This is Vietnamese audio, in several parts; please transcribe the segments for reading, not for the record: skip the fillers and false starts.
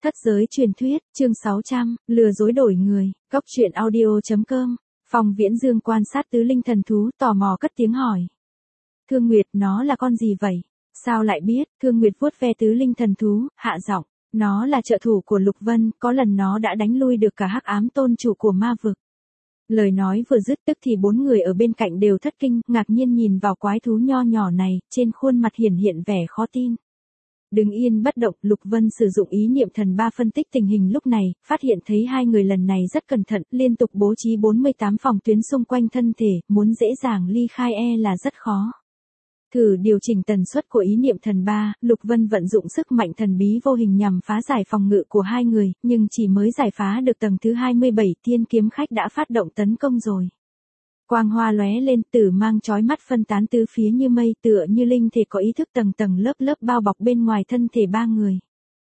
Thất giới truyền thuyết, chương 600, lừa dối đổi người, Cóc truyện audio.com. Phong Viễn Dương quan sát tứ linh thần thú, tò mò cất tiếng hỏi. Thương Nguyệt, nó là con gì vậy? Sao lại biết? Thương Nguyệt vuốt ve tứ linh thần thú, hạ giọng. Nó là trợ thủ của Lục Vân, có lần nó đã đánh lui được cả Hắc Ám tôn chủ của ma vực. Lời nói vừa dứt tức thì bốn người ở bên cạnh đều thất kinh, ngạc nhiên nhìn vào quái thú nho nhỏ này, trên khuôn mặt hiển hiện vẻ khó tin. Đứng yên bất động, Lục Vân sử dụng ý niệm thần ba phân tích tình hình lúc này, phát hiện thấy hai người lần này rất cẩn thận, liên tục bố trí 48 phòng tuyến xung quanh thân thể, muốn dễ dàng ly khai là rất khó. Thử điều chỉnh tần suất của ý niệm thần ba, Lục Vân vận dụng sức mạnh thần bí vô hình nhằm phá giải phòng ngự của hai người, nhưng chỉ mới giải phá được tầng thứ 27, Thiên Kiếm Khách đã phát động tấn công rồi. Quang hoa lóe lên, tử mang chói mắt phân tán tứ phía như mây, tựa như linh thể có ý thức tầng tầng lớp lớp bao bọc bên ngoài thân thể ba người.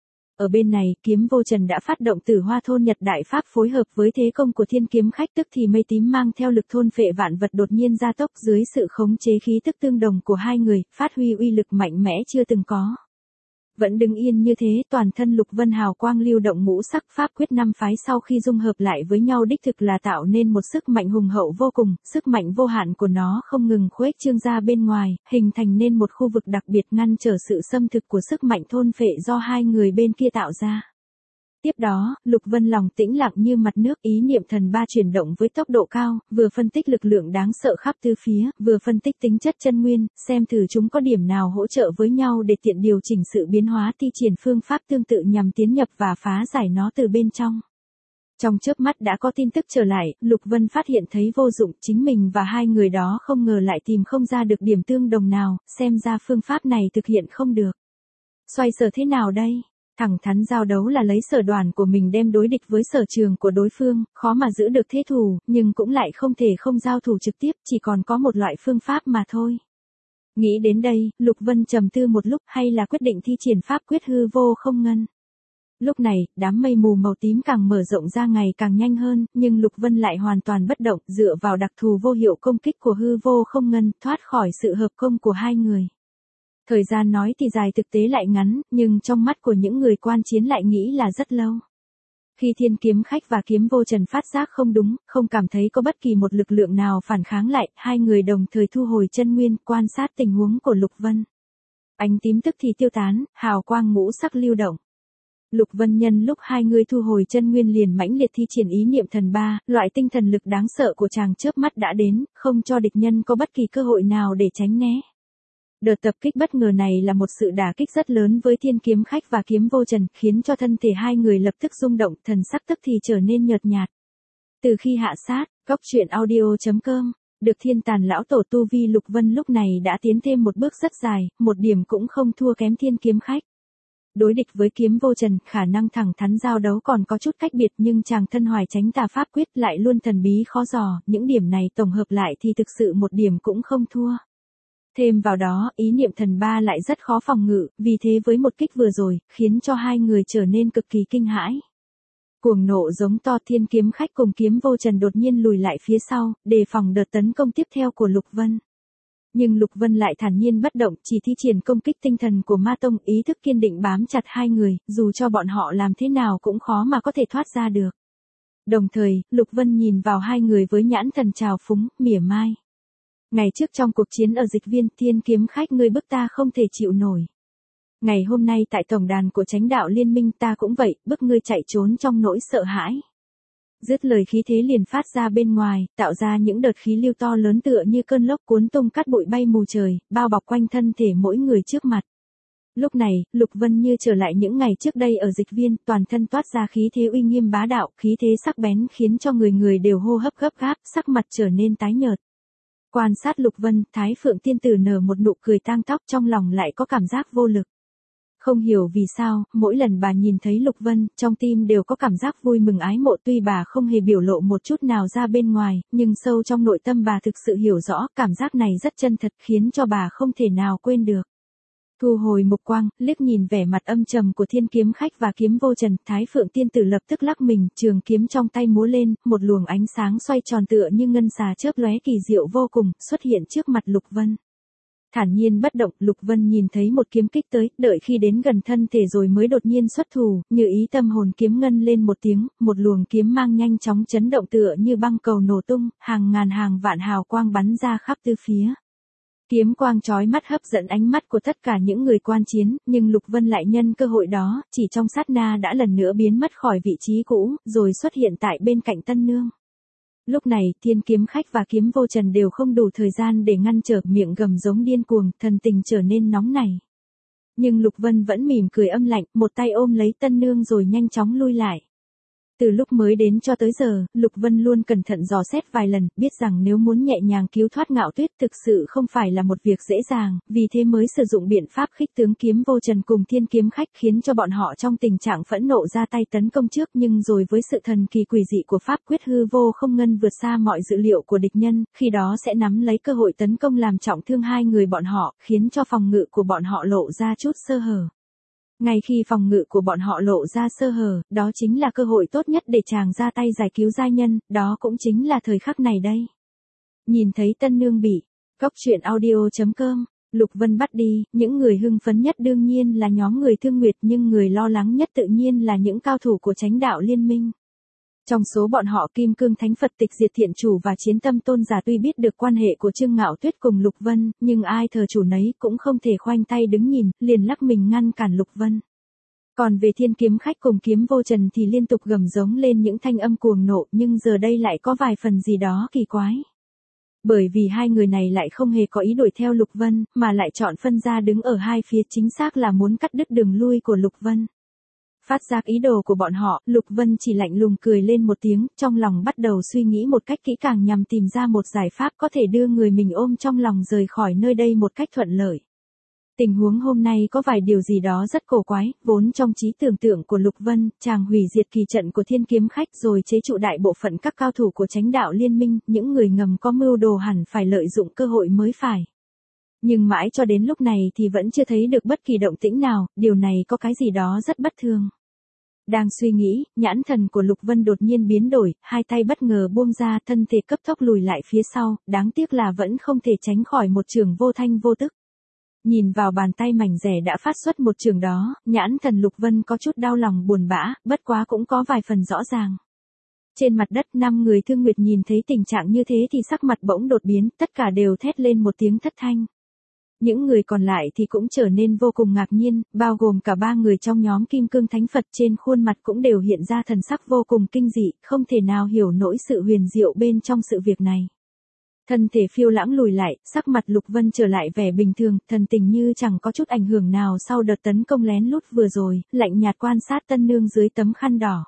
Ở bên này, Kiếm Vô Trần đã phát động Tử Hoa Thôn Nhật Đại Pháp phối hợp với thế công của Thiên Kiếm Khách, tức thì mây tím mang theo lực thôn phệ vạn vật đột nhiên gia tốc, dưới sự khống chế khí tức tương đồng của hai người, phát huy uy lực mạnh mẽ chưa từng có. Vẫn đứng yên như thế, toàn thân Lục Vân hào quang lưu động, ngũ sắc pháp quyết năm phái sau khi dung hợp lại với nhau đích thực là tạo nên một sức mạnh hùng hậu vô cùng, sức mạnh vô hạn của nó không ngừng khuếch trương ra bên ngoài, hình thành nên một khu vực đặc biệt ngăn trở sự xâm thực của sức mạnh thôn phệ do hai người bên kia tạo ra. Tiếp đó, Lục Vân lòng tĩnh lặng như mặt nước, ý niệm thần ba chuyển động với tốc độ cao, vừa phân tích lực lượng đáng sợ khắp tứ phía, vừa phân tích tính chất chân nguyên, xem thử chúng có điểm nào hỗ trợ với nhau để tiện điều chỉnh sự biến hóa, thi triển phương pháp tương tự nhằm tiến nhập và phá giải nó từ bên trong. Trong chớp mắt đã có tin tức trở lại, Lục Vân phát hiện thấy vô dụng, chính mình và hai người đó không ngờ lại tìm không ra được điểm tương đồng nào, xem ra phương pháp này thực hiện không được. Xoay sở thế nào đây? Thẳng thắn giao đấu là lấy sở đoàn của mình đem đối địch với sở trường của đối phương, khó mà giữ được thế thủ, nhưng cũng lại không thể không giao thủ trực tiếp, chỉ còn có một loại phương pháp mà thôi. Nghĩ đến đây, Lục Vân trầm tư một lúc, hay là quyết định thi triển pháp quyết hư vô không ngân. Lúc này, đám mây mù màu tím càng mở rộng ra ngày càng nhanh hơn, nhưng Lục Vân lại hoàn toàn bất động, dựa vào đặc thù vô hiệu công kích của hư vô không ngân, thoát khỏi sự hợp công của hai người. Thời gian nói thì dài thực tế lại ngắn, nhưng trong mắt của những người quan chiến lại nghĩ là rất lâu. Khi Thiên Kiếm Khách và Kiếm Vô Trần phát giác không đúng, không cảm thấy có bất kỳ một lực lượng nào phản kháng lại, hai người đồng thời thu hồi chân nguyên, quan sát tình huống của Lục Vân. Ánh tím tức thì tiêu tán, hào quang ngũ sắc lưu động. Lục Vân nhân lúc hai người thu hồi chân nguyên liền mãnh liệt thi triển ý niệm thần ba, loại tinh thần lực đáng sợ của chàng chớp mắt đã đến, không cho địch nhân có bất kỳ cơ hội nào để tránh né. Đợt tập kích bất ngờ này là một sự đả kích rất lớn với Thiên Kiếm Khách và Kiếm Vô Trần, khiến cho thân thể hai người lập tức rung động, thần sắc tức thì trở nên nhợt nhạt. Từ khi hạ sát, Cóc truyện audio.com, được Thiên Tàn lão tổ tu vi, Lục Vân lúc này đã tiến thêm một bước rất dài, một điểm cũng không thua kém Thiên Kiếm Khách. Đối địch với Kiếm Vô Trần, khả năng thẳng thắn giao đấu còn có chút cách biệt, nhưng chàng thân hoài tránh tà pháp quyết lại luôn thần bí khó dò, những điểm này tổng hợp lại thì thực sự một điểm cũng không thua. Thêm vào đó, ý niệm thần ba lại rất khó phòng ngự, vì thế với một kích vừa rồi, khiến cho hai người trở nên cực kỳ kinh hãi. Cuồng nộ giống to, Thiên Kiếm Khách cùng Kiếm Vô Trần đột nhiên lùi lại phía sau, đề phòng đợt tấn công tiếp theo của Lục Vân. Nhưng Lục Vân lại thản nhiên bất động, chỉ thi triển công kích tinh thần của Ma Tông, ý thức kiên định bám chặt hai người, dù cho bọn họ làm thế nào cũng khó mà có thể thoát ra được. Đồng thời, Lục Vân nhìn vào hai người với nhãn thần trào phúng, mỉa mai. Ngày trước trong cuộc chiến ở Dịch Viên, Thiên Kiếm Khách ngươi bức ta không thể chịu nổi. Ngày hôm nay tại tổng đàn của Chánh Đạo Liên Minh ta cũng vậy, bức ngươi chạy trốn trong nỗi sợ hãi. Dứt lời khí thế liền phát ra bên ngoài, tạo ra những đợt khí lưu to lớn tựa như cơn lốc cuốn tung cát bụi bay mù trời, bao bọc quanh thân thể mỗi người trước mặt. Lúc này, Lục Vân như trở lại những ngày trước đây ở Dịch Viên, toàn thân toát ra khí thế uy nghiêm bá đạo, khí thế sắc bén khiến cho người người đều hô hấp gấp gáp, sắc mặt trở nên tái nhợt. Quan sát Lục Vân, Thái Phượng Tiên Tử nở một nụ cười tang tóc, trong lòng lại có cảm giác vô lực. Không hiểu vì sao, mỗi lần bà nhìn thấy Lục Vân, trong tim đều có cảm giác vui mừng ái mộ, tuy bà không hề biểu lộ một chút nào ra bên ngoài, nhưng sâu trong nội tâm bà thực sự hiểu rõ, cảm giác này rất chân thật, khiến cho bà không thể nào quên được. Thu hồi mục quang, liếc nhìn vẻ mặt âm trầm của Thiên Kiếm Khách và Kiếm Vô Trần, Thái Phượng Tiên Tử lập tức lắc mình, trường kiếm trong tay múa lên, một luồng ánh sáng xoay tròn tựa như ngân xà chớp lóe kỳ diệu vô cùng, xuất hiện trước mặt Lục Vân. Thản nhiên bất động, Lục Vân nhìn thấy một kiếm kích tới, đợi khi đến gần thân thể rồi mới đột nhiên xuất thủ, như ý tâm hồn kiếm ngân lên một tiếng, một luồng kiếm mang nhanh chóng chấn động tựa như băng cầu nổ tung, hàng ngàn hàng vạn hào quang bắn ra khắp tứ phía. Kiếm quang chói mắt hấp dẫn ánh mắt của tất cả những người quan chiến, nhưng Lục Vân lại nhân cơ hội đó, chỉ trong sát na đã lần nữa biến mất khỏi vị trí cũ, rồi xuất hiện tại bên cạnh Tân Nương. Lúc này, Thiên Kiếm Khách và Kiếm Vô Trần đều không đủ thời gian để ngăn trở, miệng gầm giống điên cuồng, thần tình trở nên nóng nảy. Nhưng Lục Vân vẫn mỉm cười âm lạnh, một tay ôm lấy Tân Nương rồi nhanh chóng lui lại. Từ lúc mới đến cho tới giờ, Lục Vân luôn cẩn thận dò xét vài lần, biết rằng nếu muốn nhẹ nhàng cứu thoát Ngạo Tuyết thực sự không phải là một việc dễ dàng, vì thế mới sử dụng biện pháp khích tướng Kiếm Vô Trần cùng Thiên Kiếm Khách khiến cho bọn họ trong tình trạng phẫn nộ ra tay tấn công trước, nhưng rồi với sự thần kỳ quỷ dị của pháp quyết hư vô không ngân vượt xa mọi dự liệu của địch nhân, khi đó sẽ nắm lấy cơ hội tấn công làm trọng thương hai người bọn họ, khiến cho phòng ngự của bọn họ lộ ra chút sơ hở. Ngay khi phòng ngự của bọn họ lộ ra sơ hở, đó chính là cơ hội tốt nhất để chàng ra tay giải cứu giai nhân, đó cũng chính là thời khắc này đây. Nhìn thấy Tân Nương bị cóc truyện audio.com, Lục Vân bắt đi, những người hưng phấn nhất đương nhiên là nhóm người Thương Nguyệt, nhưng người lo lắng nhất tự nhiên là những cao thủ của Chánh Đạo Liên Minh. Trong số bọn họ Kim Cương Thánh Phật Tịch Diệt Thiện Chủ và Chiến Tâm Tôn Giả tuy biết được quan hệ của Trương Ngạo Tuyết cùng Lục Vân, nhưng ai thờ chủ nấy cũng không thể khoanh tay đứng nhìn, liền lắc mình ngăn cản Lục Vân. Còn về Thiên Kiếm Khách cùng Kiếm Vô Trần thì liên tục gầm giống lên những thanh âm cuồng nộ, nhưng giờ đây lại có vài phần gì đó kỳ quái. Bởi vì hai người này lại không hề có ý đuổi theo Lục Vân, mà lại chọn phân ra đứng ở hai phía, chính xác là muốn cắt đứt đường lui của Lục Vân. Phát giác ý đồ của bọn họ, Lục Vân chỉ lạnh lùng cười lên một tiếng, trong lòng bắt đầu suy nghĩ một cách kỹ càng nhằm tìm ra một giải pháp có thể đưa người mình ôm trong lòng rời khỏi nơi đây một cách thuận lợi. Tình huống hôm nay có vài điều gì đó rất cổ quái, vốn trong trí tưởng tượng của Lục Vân, chàng hủy diệt kỳ trận của Thiên Kiếm Khách rồi chế trụ đại bộ phận các cao thủ của Chánh Đạo Liên Minh, những người ngầm có mưu đồ hẳn phải lợi dụng cơ hội mới phải. Nhưng mãi cho đến lúc này thì vẫn chưa thấy được bất kỳ động tĩnh nào, điều này có cái gì đó rất bất thường. Đang suy nghĩ, nhãn thần của Lục Vân đột nhiên biến đổi, hai tay bất ngờ buông ra, thân thể cấp tốc lùi lại phía sau, đáng tiếc là vẫn không thể tránh khỏi một chưởng vô thanh vô tức. Nhìn vào bàn tay mảnh rẻ đã phát xuất một chưởng đó, nhãn thần Lục Vân có chút đau lòng buồn bã, bất quá cũng có vài phần rõ ràng. Trên mặt đất 5 người Thương Nguyệt nhìn thấy tình trạng như thế thì sắc mặt bỗng đột biến, tất cả đều thét lên một tiếng thất thanh. Những người còn lại thì cũng trở nên vô cùng ngạc nhiên, bao gồm cả 3 người trong nhóm Kim Cương Thánh Phật, trên khuôn mặt cũng đều hiện ra thần sắc vô cùng kinh dị, không thể nào hiểu nổi sự huyền diệu bên trong sự việc này. Thân thể phiêu lãng lùi lại, sắc mặt Lục Vân trở lại vẻ bình thường, thần tình như chẳng có chút ảnh hưởng nào sau đợt tấn công lén lút vừa rồi, lạnh nhạt quan sát Tân Nương dưới tấm khăn đỏ.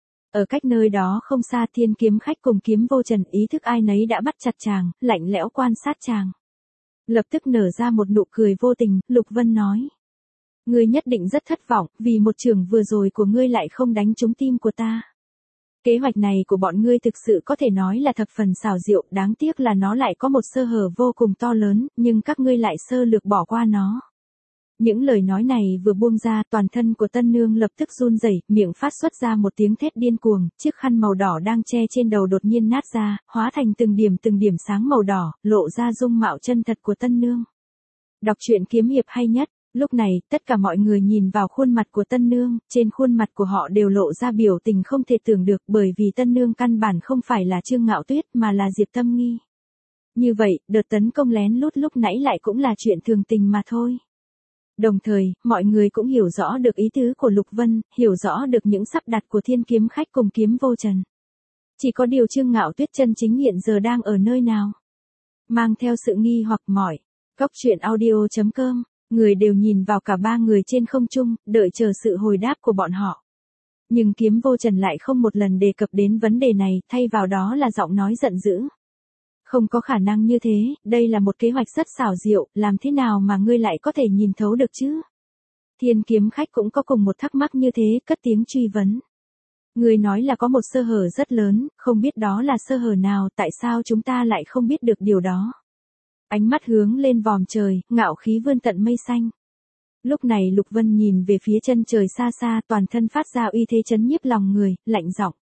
Ở cách nơi đó không xa, Thiên Kiếm Khách cùng Kiếm Vô Trần ý thức ai nấy đã bắt chặt chàng, lạnh lẽo quan sát chàng. Lập tức nở ra một nụ cười vô tình, Lục Vân nói. Ngươi nhất định rất thất vọng, vì một chưởng vừa rồi của ngươi lại không đánh trúng tim của ta. Kế hoạch này của bọn ngươi thực sự có thể nói là thập phần xảo diệu, đáng tiếc là nó lại có một sơ hở vô cùng to lớn, nhưng các ngươi lại sơ lược bỏ qua nó. Những lời nói này vừa buông ra, toàn thân của Tân Nương lập tức run rẩy, miệng phát xuất ra một tiếng thét điên cuồng, chiếc khăn màu đỏ đang che trên đầu đột nhiên nát ra, hóa thành từng điểm sáng màu đỏ, lộ ra dung mạo chân thật của Tân Nương. Đọc truyện kiếm hiệp hay nhất. Lúc này, tất cả mọi người nhìn vào khuôn mặt của Tân Nương, trên khuôn mặt của họ đều lộ ra biểu tình không thể tưởng được, bởi vì Tân Nương căn bản không phải là Trương Ngạo Tuyết mà là Diệp Tâm Nghi. Như vậy, đợt tấn công lén lút lúc nãy lại cũng là chuyện thường tình mà thôi. Đồng thời, mọi người cũng hiểu rõ được ý tứ của Lục Vân, hiểu rõ được những sắp đặt của Thiên Kiếm Khách cùng Kiếm Vô Trần. Chỉ có điều Trương Ngạo Tuyết chân chính hiện giờ đang ở nơi nào? Mang theo sự nghi hoặc mỏi. Cóc truyện audio.com, người đều nhìn vào cả 3 người trên không trung, đợi chờ sự hồi đáp của bọn họ. Nhưng Kiếm Vô Trần lại không một lần đề cập đến vấn đề này, thay vào đó là giọng nói giận dữ. Không có khả năng như thế, đây là một kế hoạch rất xảo diệu, làm thế nào mà ngươi lại có thể nhìn thấu được chứ? Thiên Kiếm Khách cũng có cùng một thắc mắc như thế, cất tiếng truy vấn. Ngươi nói là có một sơ hở rất lớn, không biết đó là sơ hở nào, tại sao chúng ta lại không biết được điều đó? Ánh mắt hướng lên vòm trời, ngạo khí vươn tận mây xanh. Lúc này Lục Vân nhìn về phía chân trời xa xa, toàn thân phát ra uy thế chấn nhiếp lòng người, lạnh giọng.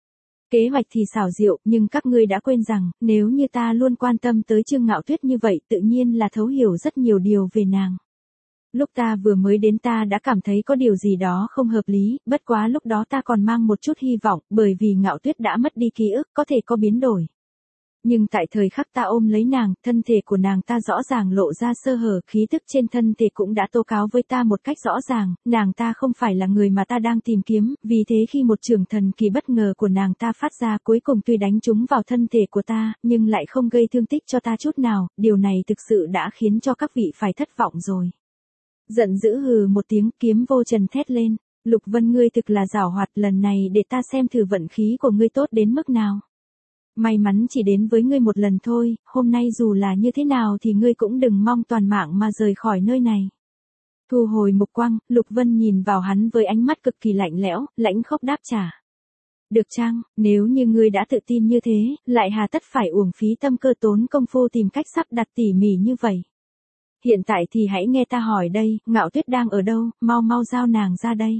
Kế hoạch thì xảo diệu, nhưng các ngươi đã quên rằng, nếu như ta luôn quan tâm tới Trương Ngạo Tuyết như vậy tự nhiên là thấu hiểu rất nhiều điều về nàng. Lúc ta vừa mới đến ta đã cảm thấy có điều gì đó không hợp lý, bất quá lúc đó ta còn mang một chút hy vọng, bởi vì Ngạo Tuyết đã mất đi ký ức, có thể có biến đổi. Nhưng tại thời khắc ta ôm lấy nàng, thân thể của nàng ta rõ ràng lộ ra sơ hở, khí tức trên thân thể cũng đã tố cáo với ta một cách rõ ràng, nàng ta không phải là người mà ta đang tìm kiếm, vì thế khi một trường thần kỳ bất ngờ của nàng ta phát ra cuối cùng tuy đánh trúng vào thân thể của ta, nhưng lại không gây thương tích cho ta chút nào, điều này thực sự đã khiến cho các vị phải thất vọng rồi. Giận dữ hừ một tiếng, Kiếm Vô Trần thét lên, Lục Vân ngươi thực là giảo hoạt, lần này để ta xem thử vận khí của ngươi tốt đến mức nào. May mắn chỉ đến với ngươi một lần thôi, hôm nay dù là như thế nào thì ngươi cũng đừng mong toàn mạng mà rời khỏi nơi này. Thu hồi mục quang, Lục Vân nhìn vào hắn với ánh mắt cực kỳ lạnh lẽo, lãnh khốc đáp trả. Được chăng, nếu như ngươi đã tự tin như thế, lại hà tất phải uổng phí tâm cơ tốn công phu tìm cách sắp đặt tỉ mỉ như vậy. Hiện tại thì hãy nghe ta hỏi đây, Ngạo Tuyết đang ở đâu, mau mau giao nàng ra đây.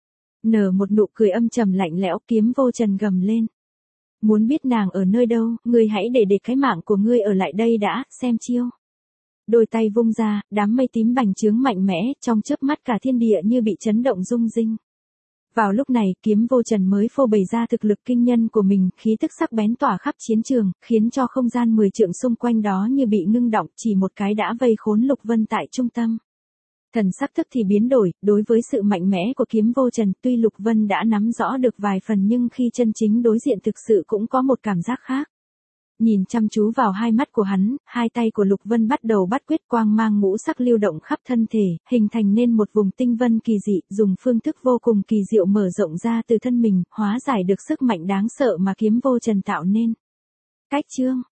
Nở một nụ cười âm trầm lạnh lẽo, Kiếm Vô Trần gầm lên. Muốn biết nàng ở nơi đâu, ngươi hãy để cái mạng của ngươi ở lại đây đã, xem chiêu. Đôi tay vung ra, đám mây tím bành trướng mạnh mẽ, trong chớp mắt cả thiên địa như bị chấn động rung rinh. Vào lúc này, Kiếm Vô Trần mới phô bày ra thực lực kinh nhân của mình, khí tức sắc bén tỏa khắp chiến trường, khiến cho không gian 10 trượng xung quanh đó như bị ngưng động, chỉ một cái đã vây khốn Lục Vân tại trung tâm. Thần sắc tức thì biến đổi, đối với sự mạnh mẽ của Kiếm Vô Trần, tuy Lục Vân đã nắm rõ được vài phần nhưng khi chân chính đối diện thực sự cũng có một cảm giác khác. Nhìn chăm chú vào hai mắt của hắn, hai tay của Lục Vân bắt đầu bắt quyết, quang mang ngũ sắc lưu động khắp thân thể, hình thành nên một vùng tinh vân kỳ dị, dùng phương thức vô cùng kỳ diệu mở rộng ra từ thân mình, hóa giải được sức mạnh đáng sợ mà Kiếm Vô Trần tạo nên. Cách chương